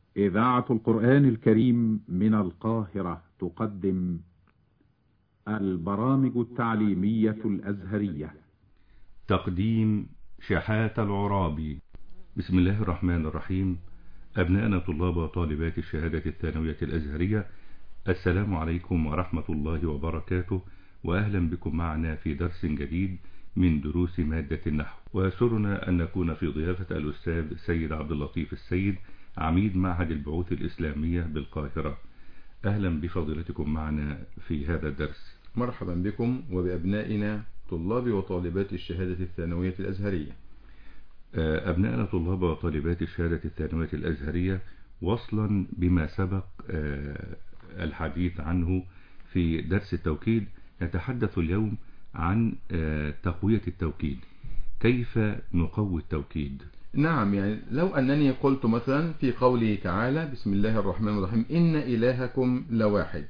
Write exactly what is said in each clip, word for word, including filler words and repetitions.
إذاعة القرآن الكريم من القاهرة تقدم البرامج التعليمية الأزهرية. تقديم شحات العرابي. بسم الله الرحمن الرحيم. أبناءنا طلاب وطالبات الشهادة الثانوية الأزهرية، السلام عليكم ورحمة الله وبركاته، وأهلا بكم معنا في درس جديد من دروس مادة النحو. ويسرنا أن نكون في ضيافة الأستاذ سيد عبد اللطيف السيد، عميد معهد البعوث الإسلامية بالقاهرة. أهلا بفضيلتكم معنا في هذا الدرس. مرحبا بكم وبأبنائنا طلاب وطالبات الشهادة الثانوية الأزهرية. أبنائنا طلاب وطالبات الشهادة الثانوية الأزهرية، وصلا بما سبق الحديث عنه في درس التوكيد، نتحدث اليوم عن تقوية التوكيد. كيف نقوي التوكيد؟ نعم، يعني لو أنني قلت مثلا في قوله تعالى بسم الله الرحمن الرحيم إن إلهكم لواحد،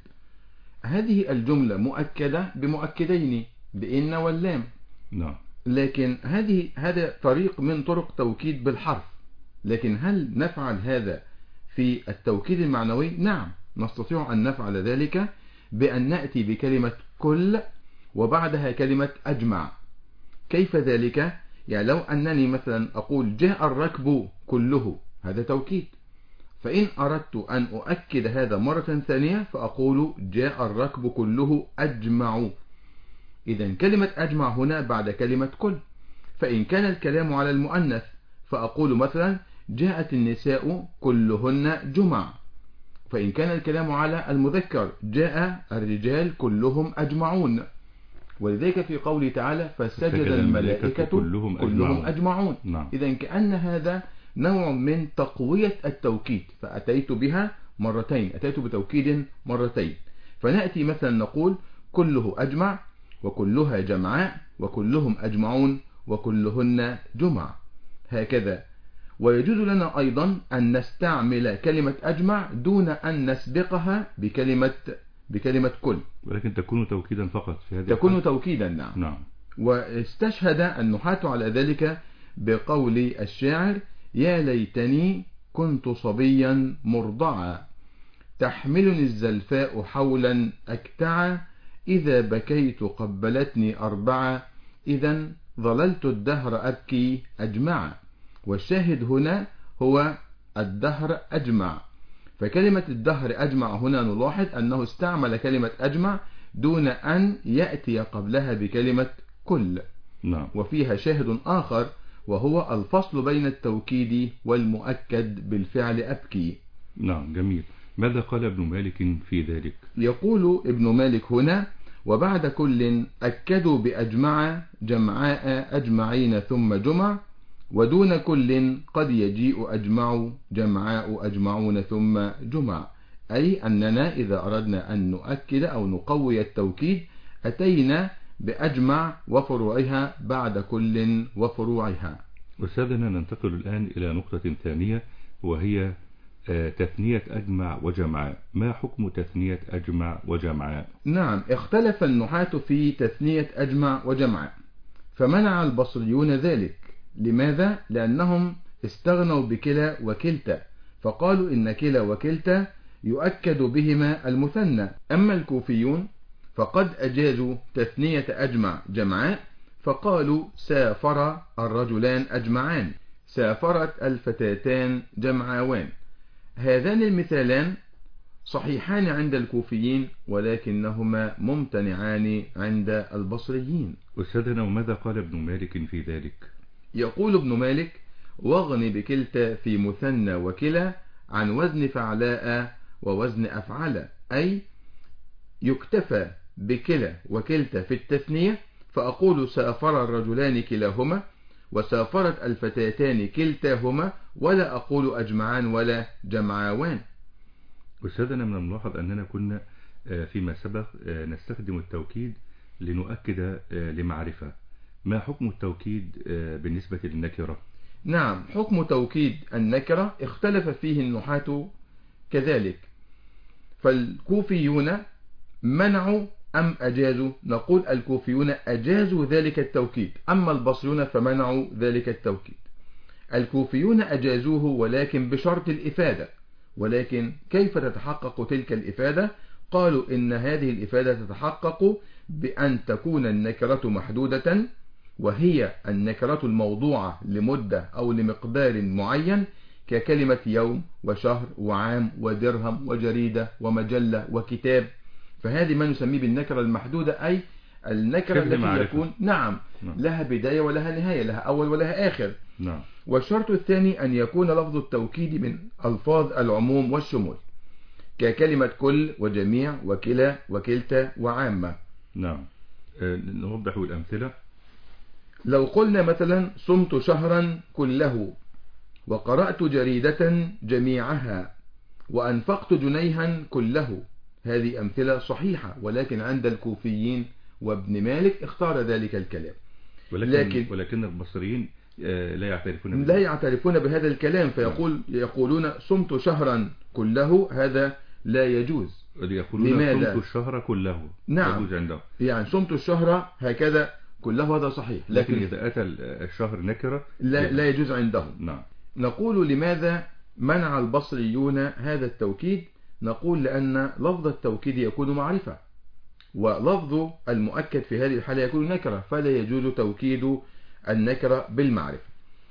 هذه الجملة مؤكدة بمؤكدين بإن واللام. نعم. لكن هذه هذا طريق من طرق توكيد بالحرف، لكن هل نفعل هذا في التوكيد المعنوي؟ نعم، نستطيع أن نفعل ذلك بأن نأتي بكلمة كل وبعدها كلمة أجمع. كيف ذلك؟ يعني لو أنني مثلا أقول جاء الركب كله، هذا توكيد، فإن أردت أن أؤكد هذا مرة ثانية فأقول جاء الركب كله أجمع. إذن كلمة أجمع هنا بعد كلمة كل. فإن كان الكلام على المؤنث فأقول مثلا جاءت النساء كلهن جمع. فإن كان الكلام على المذكر جاء الرجال كلهم أجمعون. ولذلك في قوله تعالى فسجد الملائكة كلهم, كلهم أجمعون. نعم. إذن كأن هذا نوع من تقوية التوكيد، فأتيت بها مرتين، أتيت بتوكيد مرتين. فنأتي مثلا نقول كله أجمع وكلها جمعاء وكلهم أجمعون وكلهن جمع، هكذا. ويجوز لنا أيضا أن نستعمل كلمة أجمع دون أن نسبقها بكلمة بكلمة كل، ولكن تكون توكيدا فقط في هذه تكون الحالة. توكيدا. نعم. نعم. واستشهد النحاة على ذلك بقول الشاعر يا ليتني كنت صبيا مرضعا، تحملني الزلفاء حولا أكتعا، إذا بكيت قبلتني أربعة، إذا ظللت الدهر أبكي أجمع. والشاهد هنا هو الدهر أجمع. فكلمة الدهر أجمع هنا نلاحظ أنه استعمل كلمة أجمع دون أن يأتي قبلها بكلمة كل. نعم. وفيها شاهد آخر وهو الفصل بين التوكيد والمؤكد بالفعل أبكي. نعم، جميل. ماذا قال ابن مالك في ذلك؟ يقول ابن مالك هنا وبعد كل أكدوا بأجمع جمعاء أجمعين ثم جمع، ودون كل قد يجيء أجمع جمعاء أجمعون ثم جمع. أي أننا إذا أردنا أن نؤكد أو نقوي التوكيد أتينا بأجمع وفروعها بعد كل وفروعها. أستاذنا، ننتقل الآن إلى نقطة ثانية وهي تثنية أجمع وجمعاء. ما حكم تثنية أجمع وجمعاء؟ نعم، اختلف النحاة في تثنية أجمع وجمعاء، فمنع البصريون ذلك. لماذا؟ لأنهم استغنوا بكلا وكلتا، فقالوا إن كلا وكلتا يؤكد بهما المثنى. أما الكوفيون فقد أجازوا تثنية أجمع جمعاء، فقالوا سافر الرجلان أجمعان، سافرت الفتاتان جمعاوان. هذان المثالان صحيحان عند الكوفيين ولكنهما ممتنعان عند البصريين. أستاذنا، وماذا قال ابن مالك في ذلك؟ يقول ابن مالك واغن بكلتا في مثنى وكلا عن وزن فعلاء ووزن أفعل، أي يكتفى بكلا وكلتا في التثنية، فأقول سافر الرجلان كلاهما وسافرت الفتاتان كلتاهما، ولا أقول أجمعان ولا جمعاوان. أستاذنا، من الملاحظ أننا كنا فيما سبق نستخدم التوكيد لنؤكد لمعرفة. ما حكم التوكيد بالنسبة للنكرة؟ نعم، حكم توكيد النكرة اختلف فيه النحاة كذلك. فالكوفيون منعوا أم أجازوا؟ نقول الكوفيون أجازوا ذلك التوكيد، أما البصريون فمنعوا ذلك التوكيد. الكوفيون أجازوه ولكن بشرط الإفادة، ولكن كيف تتحقق تلك الإفادة؟ قالوا إن هذه الإفادة تتحقق بأن تكون النكرة محدودة، وهي النكرة الموضوعة لمدة أو لمقدار معين، ككلمة يوم وشهر وعام ودرهم وجريدة ومجلة وكتاب. فهذه ما نسميه بالنكرة المحدودة، أي النكرة التي يكون نعم لها بداية ولها نهاية، لها أول ولها آخر. نعم. والشرط الثاني أن يكون لفظ التوكيد من ألفاظ العموم والشمول، ككلمة كل وجميع وكلا وكلتا وعامة. نعم. أه نوضح الأمثلة. لو قلنا مثلا صمت شهرا كله، وقرأت جريدة جميعها، وأنفقت جنيها كله، هذه أمثلة صحيحة، ولكن عند الكوفيين وابن مالك اختار ذلك الكلام. ولكن, لكن ولكن البصريين لا يعترفون لا يعترفون بهذا الكلام، فيقول يقولون صمت شهرا كله، هذا لا يجوز. يقولون صمت الشهر كله. نعم. يجوز عندهم. يعني صمت الشهر هكذا كله، هذا صحيح، لكن, لكن إذا أتى الشهر نكرة لا, لا يجوز عندهم. نعم. نقول لماذا منع البصريون هذا التوكيد؟ نقول لأن لفظ التوكيد يكون معرفة، ولفظ المؤكد في هذه الحالة يكون نكرة، فلا يجوز توكيد النكرة بالمعرفة.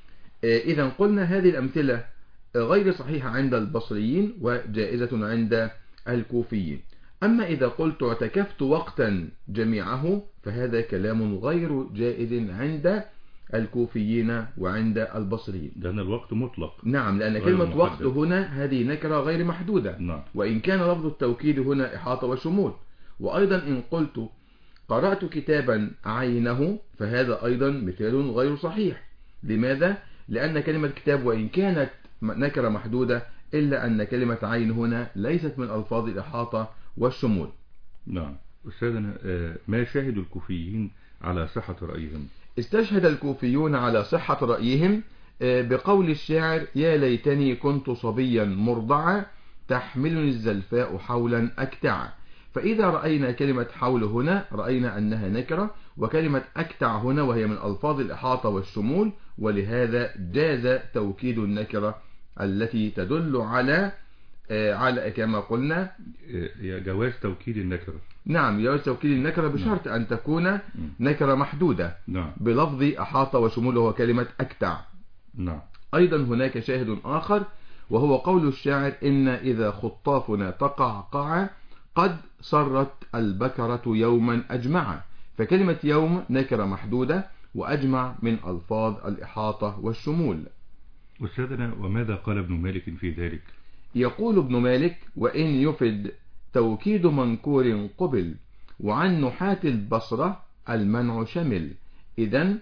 إذا قلنا هذه الأمثلة غير صحيحة عند البصريين وجائزة عند الكوفيين. أما إذا قلت اعتكفت وقتا جميعه، فهذا كلام غير جائز عند الكوفيين وعند البصريين، لأن الوقت مطلق. نعم، لأن كلمة وقت هنا هذه نكرة غير محدودة. نعم. وإن كان لفظ التوكيد هنا إحاطة وشمول. وأيضا إن قلت قرأت كتابا عينه، فهذا أيضا مثال غير صحيح. لماذا؟ لأن كلمة كتاب وإن كانت نكرة محدودة، إلا أن كلمة عين هنا ليست من ألفاظ الإحاطة والشمول. نعم. أستاذنا، ما شاهد الكوفيين على صحة رأيهم؟ استشهد الكوفيون على صحة رأيهم بقول الشاعر: يا ليتني كنت صبيا مرضعا، تحملني الزلفاء حولا أكتعا. فإذا رأينا كلمة حول هنا رأينا أنها نكرة، وكلمة أكتع هنا وهي من ألفاظ الإحاطة والشمول، ولهذا جاز توكيد النكرة التي تدل على على كما قلنا جواز توكيد النكرة. نعم، جواز توكيد النكرة بشرط أن تكون نكرة محدودة. نعم. بلفظ أحاطة وشمول وهو كلمة أكتع. نعم. أيضا هناك شاهد آخر، وهو قول الشاعر: إن إذا خطافنا تقعقع، قد صرت البكرة يوما أجمع. فكلمة يوم نكرة محدودة، وأجمع من ألفاظ الإحاطة والشمول. أستاذنا، وماذا قال ابن مالك في ذلك؟ يقول ابن مالك: وإن يفد توكيد منكور قبل، وعن نحاة البصرة المنع شمل. إذن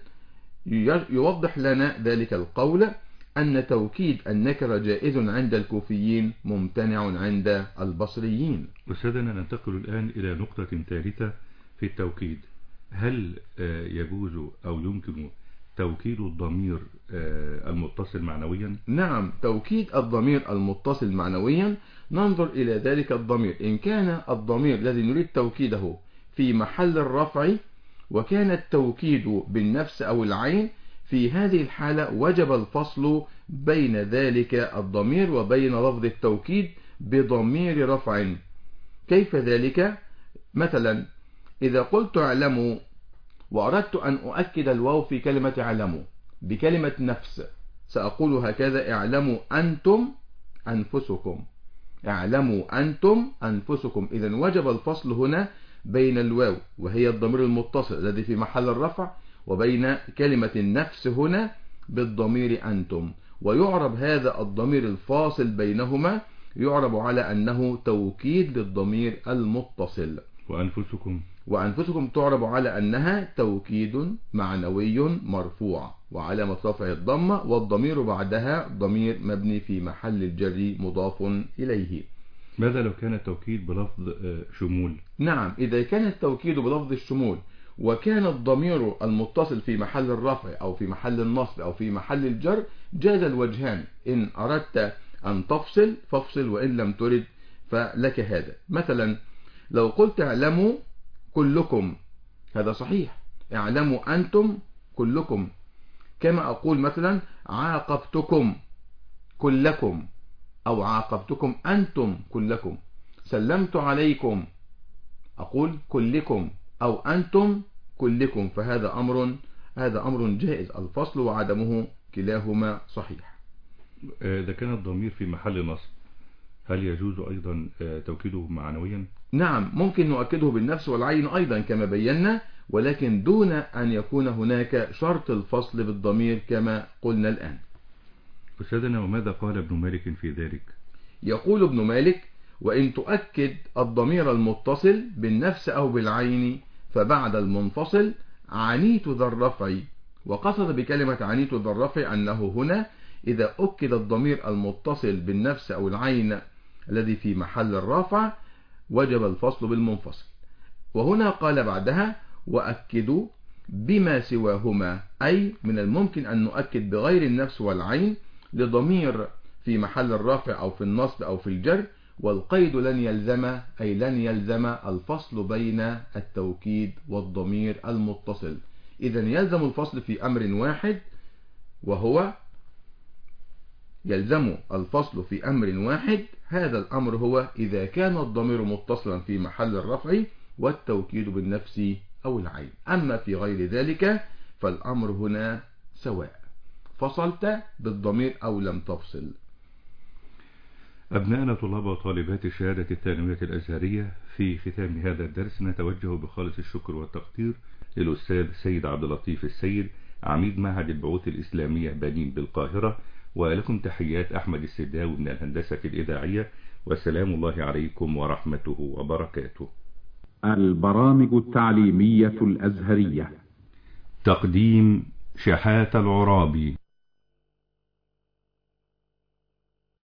يوضح لنا ذلك القول أن توكيد النكرة جائز عند الكوفيين، ممتنع عند البصريين. أستاذنا، ننتقل الآن إلى نقطة ثالثة في التوكيد. هل يجوز أو يمكن توكيد الضمير المتصل معنويا؟ نعم، توكيد الضمير المتصل معنويا. ننظر إلى ذلك الضمير. إن كان الضمير الذي نريد توكيده في محل الرفع، وكان التوكيد بالنفس أو العين، في هذه الحالة وجب الفصل بين ذلك الضمير وبين لفظ التوكيد بضمير رفع. كيف ذلك؟ مثلا إذا قلت اعلموا، وأردت أن أؤكد الواو في كلمة اعلموا بكلمة نفس، سأقول هكذا: اعلموا أنتم أنفسكم، اعلموا أنتم أنفسكم. إذن وجب الفصل هنا بين الواو وهي الضمير المتصل الذي في محل الرفع، وبين كلمة النفس هنا بالضمير أنتم. ويعرب هذا الضمير الفاصل بينهما يعرب على أنه توكيد للضمير المتصل. وأنفسكم وأنفسكم تعرب على أنها توكيد معنوي مرفوع، وعلامة رفع الضمة، والضمير بعدها ضمير مبني في محل الجر مضاف إليه. ماذا لو كان التوكيد بلفظ شمول؟ نعم، إذا كان التوكيد بلفظ الشمول وكان الضمير المتصل في محل الرفع أو في محل النصب أو في محل الجر، جاز الوجهان. إن أردت أن تفصل فافصل، وإن لم ترد فلك هذا. مثلا لو قلت اعلموا كلكم، هذا صحيح. اعلموا أنتم كلكم. كما أقول مثلا عاقبتكم كلكم، أو عاقبتكم أنتم كلكم. سلمت عليكم أقول كلكم أو أنتم كلكم، فهذا أمر هذا أمر جائز، الفصل وعدمه كلاهما صحيح. إذا كان الضمير في محل نصب هل يجوز أيضا توكيده معنويا؟ نعم، ممكن نؤكده بالنفس والعين أيضا كما بينا، ولكن دون أن يكون هناك شرط الفصل بالضمير كما قلنا الآن. أستاذنا، وماذا قال ابن مالك في ذلك؟ يقول ابن مالك: وإن تؤكد الضمير المتصل بالنفس أو بالعين فبعد المنفصل عنيت ذا الرفع. وقصد بكلمة عنيت ذا الرفع أنه هنا إذا أكد الضمير المتصل بالنفس أو العين الذي في محل الرافع وجب الفصل بالمنفصل. وهنا قال بعدها: وأكدوا بما سواهما، أي من الممكن أن نؤكد بغير النفس والعين لضمير في محل الرافع أو في النصب أو في الجر، والقيد لن يلزم، أي لن يلزم الفصل بين التوكيد والضمير المتصل. إذن يلزم الفصل في أمر واحد، وهو يلزم الفصل في أمر واحد، هذا الأمر هو إذا كان الضمير متصلا في محل الرفع والتوكيد بالنفس أو العين. أما في غير ذلك فالأمر هنا سواء، فصلت بالضمير أو لم تفصل. أبناءنا طلاب وطالبات الشهادة الثانوية الأزهرية، في ختام هذا الدرس نتوجه بخالص الشكر والتقدير للأستاذ سيد عبد اللطيف السيد، عميد معهد البعوث الإسلامية بنين بالقاهرة، ولكم تحيات أحمد السداوي من الهندسة الإذاعية، والسلام الله عليكم ورحمته وبركاته. البرامج التعليمية الأزهرية. تقديم شحاتة العرابي.